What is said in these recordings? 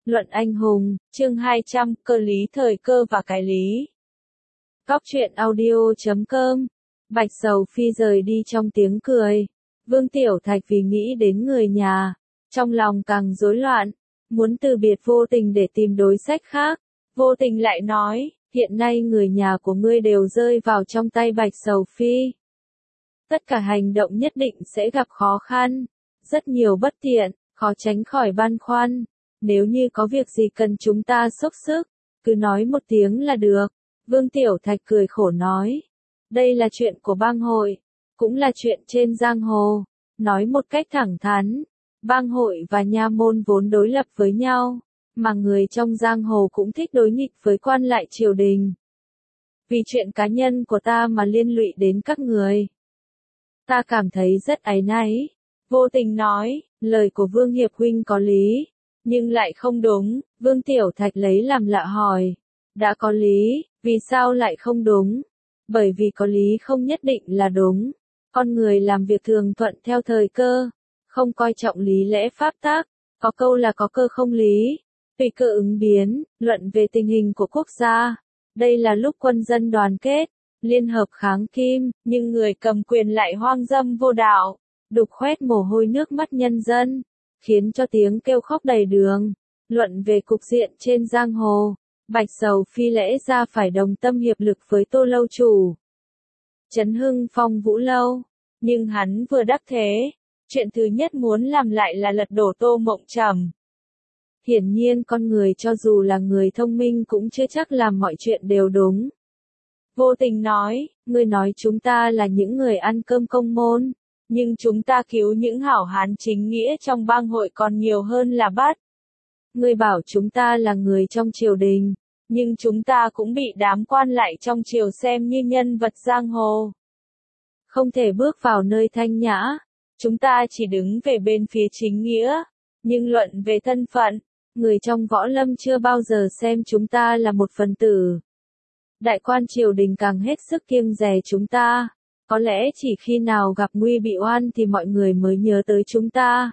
Luận anh hùng, chương 200, cơ lý thời cơ và cái lý. Góc truyện audio.com. Bạch Sầu Phi rời đi trong tiếng cười. Vương Tiểu Thạch vì nghĩ đến người nhà, trong lòng càng rối loạn, muốn từ biệt Vô Tình để tìm đối sách khác. Vô Tình lại nói, hiện nay người nhà của ngươi đều rơi vào trong tay Bạch Sầu Phi. Tất cả hành động nhất định sẽ gặp khó khăn, rất nhiều bất tiện, khó tránh khỏi băn khoăn. Nếu như có việc gì cần chúng ta xúc sức, cứ nói một tiếng là được. Vương Tiểu Thạch cười khổ nói. Đây là chuyện của bang hội, cũng là chuyện trên giang hồ. Nói một cách thẳng thắn, bang hội và nha môn vốn đối lập với nhau, mà người trong giang hồ cũng thích đối nghịch với quan lại triều đình. Vì chuyện cá nhân của ta mà liên lụy đến các người, ta cảm thấy rất áy náy. Vô Tình nói, lời của Vương Hiệp huynh có lý, nhưng lại không đúng. Vương Tiểu Thạch lấy làm lạ hỏi, đã có lý, vì sao lại không đúng? Bởi vì có lý không nhất định là đúng. Con người làm việc thường thuận theo thời cơ, không coi trọng lý lẽ pháp tắc. Có câu là có cơ không lý, tùy cơ ứng biến. Luận về tình hình của quốc gia, đây là lúc quân dân đoàn kết, liên hợp kháng Kim, nhưng người cầm quyền lại hoang dâm vô đạo, đục khoét mồ hôi nước mắt nhân dân, khiến cho tiếng kêu khóc đầy đường. Luận về cục diện trên giang hồ, Bạch Sầu Phi lẽ ra phải đồng tâm hiệp lực với Tô Lâu chủ, Trấn Hưng Phong Vũ Lâu, nhưng hắn vừa đắc thế, chuyện thứ nhất muốn làm lại là lật đổ Tô Mộng Trầm. Hiển nhiên con người cho dù là người thông minh cũng chưa chắc làm mọi chuyện đều đúng. Vô Tình nói, ngươi nói chúng ta là những người ăn cơm công môn, nhưng chúng ta cứu những hảo hán chính nghĩa trong bang hội còn nhiều hơn là bắt. Ngươi bảo chúng ta là người trong triều đình, nhưng chúng ta cũng bị đám quan lại trong triều xem như nhân vật giang hồ. Không thể bước vào nơi thanh nhã, chúng ta chỉ đứng về bên phía chính nghĩa, nhưng luận về thân phận, người trong võ lâm chưa bao giờ xem chúng ta là một phần tử. Đại quan triều đình càng hết sức kiêng dè chúng ta, có lẽ chỉ khi nào gặp nguy bị oan thì mọi người mới nhớ tới chúng ta.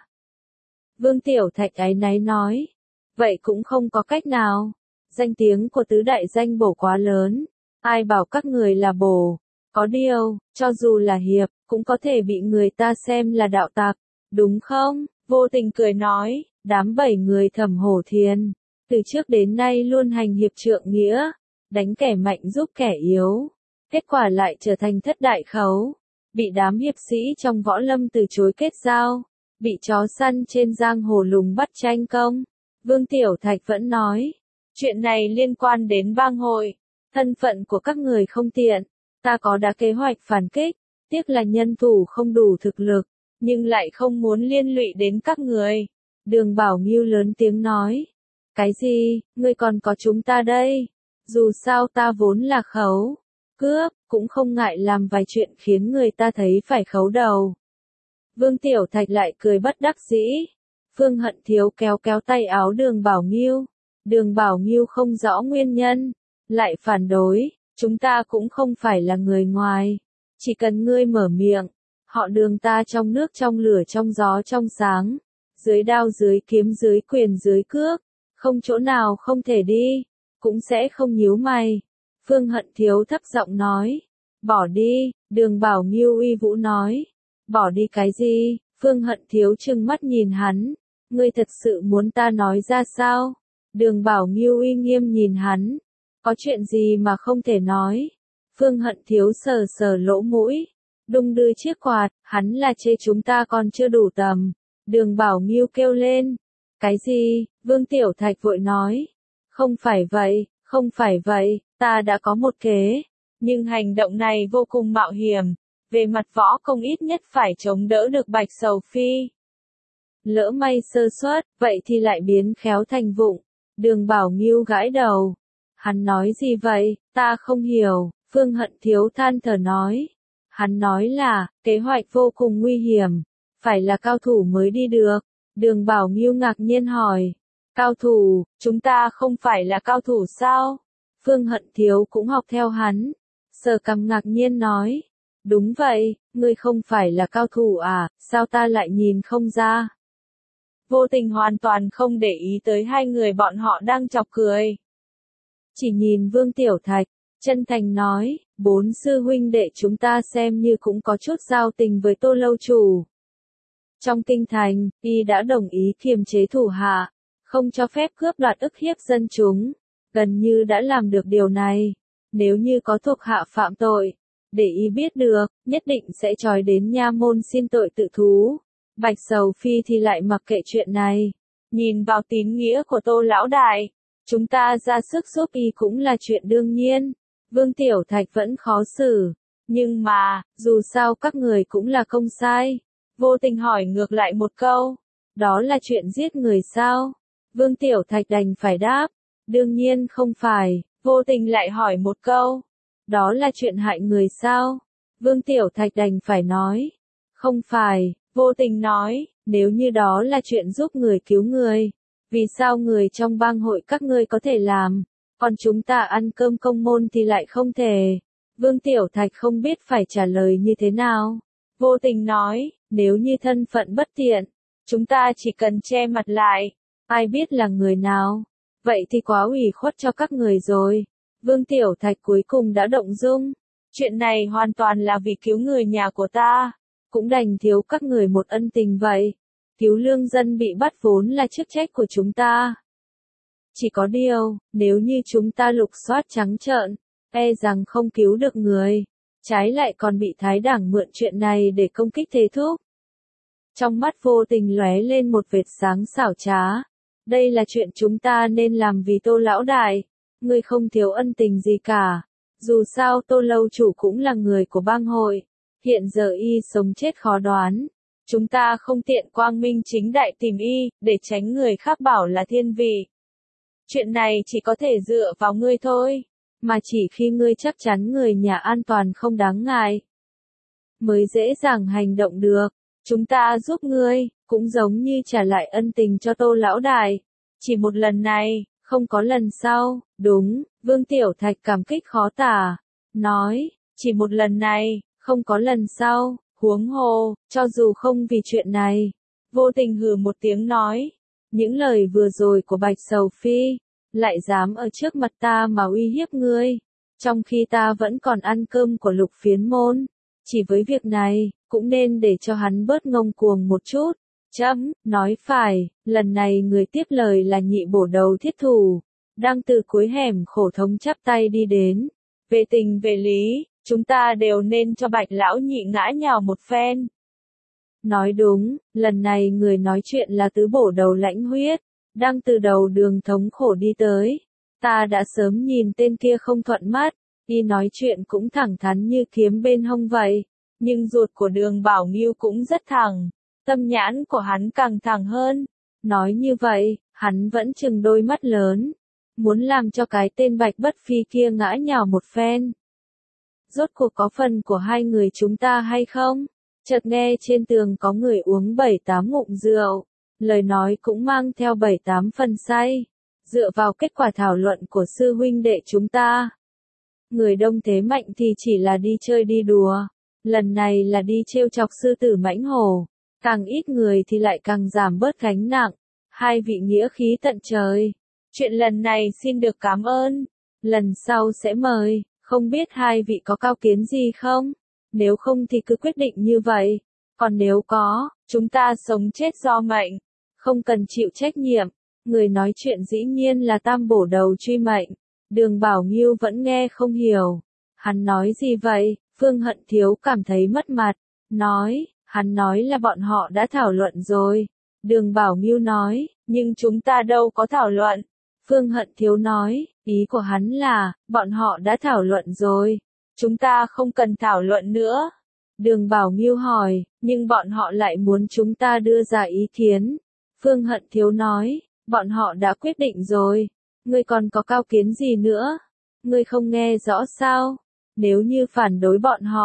Vương Tiểu Thạch áy náy nói, vậy cũng không có cách nào, danh tiếng của tứ đại danh bổ quá lớn, ai bảo các người là bổ, có điều, cho dù là hiệp, cũng có thể bị người ta xem là đạo tặc, đúng không? Vô Tình cười nói, đám 7 người Thẩm Hổ Thiền, từ trước đến nay luôn hành hiệp trượng nghĩa, đánh kẻ mạnh giúp kẻ yếu, kết quả lại trở thành thất đại khấu, bị đám hiệp sĩ trong võ lâm từ chối kết giao, bị chó săn trên giang hồ lùng bắt tranh công. Vương Tiểu Thạch vẫn nói, chuyện này liên quan đến bang hội, thân phận của các người không tiện, ta có đã kế hoạch phản kích, tiếc là nhân thủ không đủ thực lực, nhưng lại không muốn liên lụy đến các người. Đường Bảo Ngưu lớn tiếng nói, cái gì, ngươi còn có chúng ta đây, dù sao ta vốn là khấu, cướp, cũng không ngại làm vài chuyện khiến người ta thấy phải khấu đầu. Vương Tiểu Thạch lại cười bất đắc dĩ. Phương Hận Thiếu kéo kéo tay áo Đường Bảo Ngưu. Đường Bảo Ngưu không rõ nguyên nhân, lại phản đối, chúng ta cũng không phải là người ngoài, chỉ cần ngươi mở miệng, họ Đường ta trong nước trong lửa trong gió trong sáng, dưới đao dưới kiếm dưới quyền dưới cước, không chỗ nào không thể đi, cũng sẽ không nhíu mày. Phương Hận Thiếu thấp giọng nói, bỏ đi. Đường Bảo Ngưu uy vũ nói, bỏ đi cái gì? Phương Hận Thiếu trừng mắt nhìn hắn, ngươi thật sự muốn ta nói ra sao? Đường Bảo Ngưu uy nghiêm nhìn hắn, có chuyện gì mà không thể nói? Phương Hận Thiếu sờ sờ lỗ mũi, đung đưa chiếc quạt, hắn là chê chúng ta còn chưa đủ tầm. Đường Bảo Ngưu kêu lên, cái gì? Vương Tiểu Thạch vội nói, không phải vậy, không phải vậy, ta đã có một kế, nhưng hành động này vô cùng mạo hiểm, về mặt võ công ít nhất phải chống đỡ được Bạch Sầu Phi. Lỡ may sơ suất, vậy thì lại biến khéo thành vụng. Đường Bảo Ngưu gãi đầu. Hắn nói gì vậy, ta không hiểu. Phương Hận Thiếu than thở nói. Hắn nói là, kế hoạch vô cùng nguy hiểm, phải là cao thủ mới đi được. Đường Bảo Ngưu ngạc nhiên hỏi. Cao thủ, chúng ta không phải là cao thủ sao? Phương Hận Thiếu cũng học theo hắn. Sở Cầm ngạc nhiên nói. Đúng vậy, ngươi không phải là cao thủ à, sao ta lại nhìn không ra? Vô Tình hoàn toàn không để ý tới hai người bọn họ đang chọc cười. Chỉ nhìn Vương Tiểu Thạch, chân thành nói, 4 sư huynh đệ chúng ta xem như cũng có chút giao tình với Tô lâu chủ. Trong kinh thành, y đã đồng ý kiềm chế thủ hạ, không cho phép cướp đoạt ức hiếp dân chúng, gần như đã làm được điều này. Nếu như có thuộc hạ phạm tội, để y biết được, nhất định sẽ trói đến nha môn xin tội tự thú. Bạch Sầu Phi thì lại mặc kệ chuyện này. Nhìn vào tín nghĩa của Tô lão đại, chúng ta ra sức giúp y cũng là chuyện đương nhiên. Vương Tiểu Thạch vẫn khó xử. Nhưng mà, dù sao các người cũng là không sai. Vô Tình hỏi ngược lại một câu. Đó là chuyện giết người sao? Vương Tiểu Thạch đành phải đáp. Đương nhiên không phải. Vô Tình lại hỏi một câu. Đó là chuyện hại người sao? Vương Tiểu Thạch đành phải nói. Không phải. Vô Tình nói, nếu như đó là chuyện giúp người cứu người, vì sao người trong bang hội các ngươi có thể làm, còn chúng ta ăn cơm công môn thì lại không thể. Vương Tiểu Thạch không biết phải trả lời như thế nào. Vô Tình nói, nếu như thân phận bất tiện, chúng ta chỉ cần che mặt lại, ai biết là người nào, vậy thì quá ủy khuất cho các người rồi. Vương Tiểu Thạch cuối cùng đã động dung, chuyện này hoàn toàn là vì cứu người nhà của ta. Cũng đành thiếu các người một ân tình vậy. Cứu lương dân bị bắt vốn là chức trách của chúng ta. Chỉ có điều, nếu như chúng ta lục soát trắng trợn, e rằng không cứu được người. Trái lại còn bị Thái Đảng mượn chuyện này để công kích Thế Thúc. Trong mắt Vô Tình lóe lên một vệt sáng xảo trá. Đây là chuyện chúng ta nên làm vì Tô lão đại. Ngươi không thiếu ân tình gì cả. Dù sao Tô lâu chủ cũng là người của bang hội. Hiện giờ y sống chết khó đoán. Chúng ta không tiện quang minh chính đại tìm y, để tránh người khác bảo là thiên vị. Chuyện này chỉ có thể dựa vào ngươi thôi, mà chỉ khi ngươi chắc chắn người nhà an toàn không đáng ngại, mới dễ dàng hành động được. Chúng ta giúp ngươi, cũng giống như trả lại ân tình cho Tô lão đại. Chỉ một lần này, không có lần sau. Đúng, Vương Tiểu Thạch cảm kích khó tả. Nói, chỉ một lần này, không có lần sau, huống hồ, cho dù không vì chuyện này. Vô Tình hừ một tiếng nói, những lời vừa rồi của Bạch Sầu Phi, lại dám ở trước mặt ta mà uy hiếp ngươi, trong khi ta vẫn còn ăn cơm của Lục Phiến môn. Chỉ với việc này, cũng nên để cho hắn bớt ngông cuồng một chút. Chấm, nói phải, lần này người tiếp lời là Nhị bổ đầu Thiết Thủ, đang từ cuối hẻm khổ thống chắp tay đi đến. Về tình về lý, chúng ta đều nên cho Bạch lão nhị ngã nhào một phen. Nói đúng, lần này người nói chuyện là tứ bổ đầu Lãnh Huyết, đang từ đầu đường thống khổ đi tới. Ta đã sớm nhìn tên kia không thuận mắt, y nói chuyện cũng thẳng thắn như kiếm bên hông vậy, nhưng ruột của Đường Bảo Nghiêu cũng rất thẳng, tâm nhãn của hắn càng thẳng hơn. Nói như vậy, hắn vẫn trừng đôi mắt lớn, muốn làm cho cái tên Bạch Bất Phi kia ngã nhào một phen. Rốt cuộc có phần của hai người chúng ta hay không? Chợt nghe trên tường có người uống 7-8 ngụm rượu, lời nói cũng mang theo 7-8 phần say. Dựa vào kết quả thảo luận của sư huynh đệ chúng ta, người đông thế mạnh thì chỉ là đi chơi đi đùa, lần này là đi trêu chọc sư tử mãnh hổ, càng ít người thì lại càng giảm bớt gánh nặng. Hai vị nghĩa khí tận trời, chuyện lần này xin được cảm ơn, lần sau sẽ mời. Không biết hai vị có cao kiến gì không? Nếu không thì cứ quyết định như vậy. Còn nếu có, chúng ta sống chết do mệnh, không cần chịu trách nhiệm. Người nói chuyện dĩ nhiên là Tam bổ đầu Truy Mệnh. Đường Bảo Nghiêu vẫn nghe không hiểu. Hắn nói gì vậy? Phương Hận Thiếu cảm thấy mất mặt. Nói, hắn nói là bọn họ đã thảo luận rồi. Đường Bảo Nghiêu nói, nhưng chúng ta đâu có thảo luận. Phương Hận Thiếu nói, ý của hắn là, bọn họ đã thảo luận rồi. Chúng ta không cần thảo luận nữa. Đường Bảo Nghiêu hỏi, nhưng bọn họ lại muốn chúng ta đưa ra ý kiến. Phương Hận Thiếu nói, bọn họ đã quyết định rồi. Ngươi còn có cao kiến gì nữa? Ngươi không nghe rõ sao? Nếu như phản đối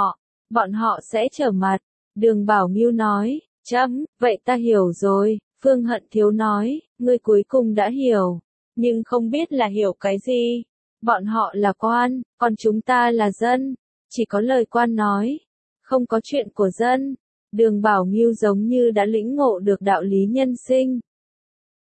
bọn họ sẽ trở mặt. Đường Bảo Nghiêu nói, chấm, vậy ta hiểu rồi. Phương Hận Thiếu nói, ngươi cuối cùng đã hiểu. Nhưng không biết là hiểu cái gì. Bọn họ là quan, còn chúng ta là dân. Chỉ có lời quan nói, không có chuyện của dân. Đường Bảo Nghiêu giống như đã lĩnh ngộ được đạo lý nhân sinh.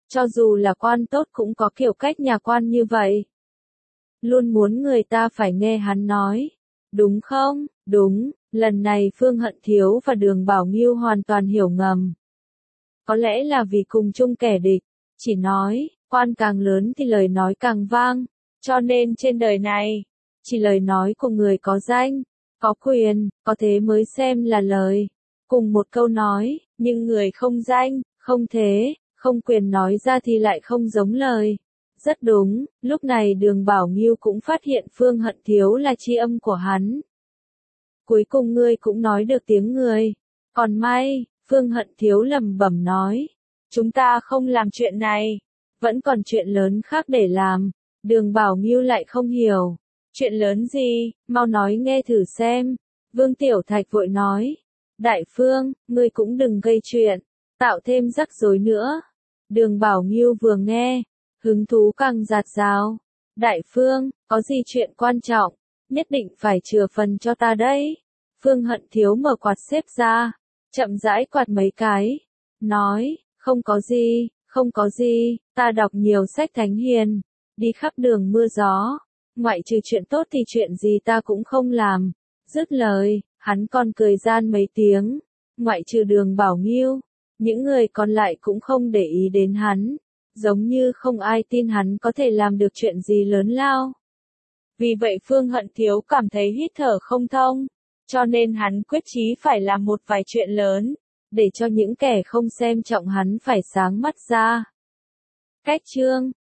Cho dù là quan tốt cũng có kiểu cách nhà quan như vậy. Luôn muốn người ta phải nghe hắn nói. Đúng không? Đúng, lần này Phương Hận Thiếu và Đường Bảo Nghiêu hoàn toàn hiểu ngầm. Có lẽ là vì cùng chung kẻ địch, chỉ nói, quan càng lớn thì lời nói càng vang, cho nên trên đời này, chỉ lời nói của người có danh, có quyền, có thế mới xem là lời. Cùng một câu nói, nhưng người không danh, không thế, không quyền nói ra thì lại không giống lời. Rất đúng, lúc này Đường Bảo Nghiêu cũng phát hiện Phương Hận Thiếu là tri âm của hắn. Cuối cùng ngươi cũng nói được tiếng người. Còn may, Phương Hận Thiếu lẩm bẩm nói. Chúng ta không làm chuyện này. Vẫn còn chuyện lớn khác để làm. Đường Bảo Nghiêu lại không hiểu. Chuyện lớn gì, mau nói nghe thử xem. Vương Tiểu Thạch vội nói. Đại Phương, ngươi cũng đừng gây chuyện, tạo thêm rắc rối nữa. Đường Bảo Nghiêu vừa nghe, hứng thú càng dạt dào. Đại Phương, có gì chuyện quan trọng, nhất định phải chừa phần cho ta đấy. Phương Hận Thiếu mở quạt xếp ra, chậm rãi quạt mấy cái, nói, không có gì, ta đọc nhiều sách thánh hiền, đi khắp đường mưa gió, ngoại trừ chuyện tốt thì chuyện gì ta cũng không làm. Dứt lời, hắn còn cười gian mấy tiếng, ngoại trừ Đường Bảo Nghiêu, những người còn lại cũng không để ý đến hắn, giống như không ai tin hắn có thể làm được chuyện gì lớn lao. Vì vậy Phương Hận Thiếu cảm thấy hít thở không thông, cho nên hắn quyết chí phải làm một vài chuyện lớn, để cho những kẻ không xem trọng hắn phải sáng mắt ra. Cách chương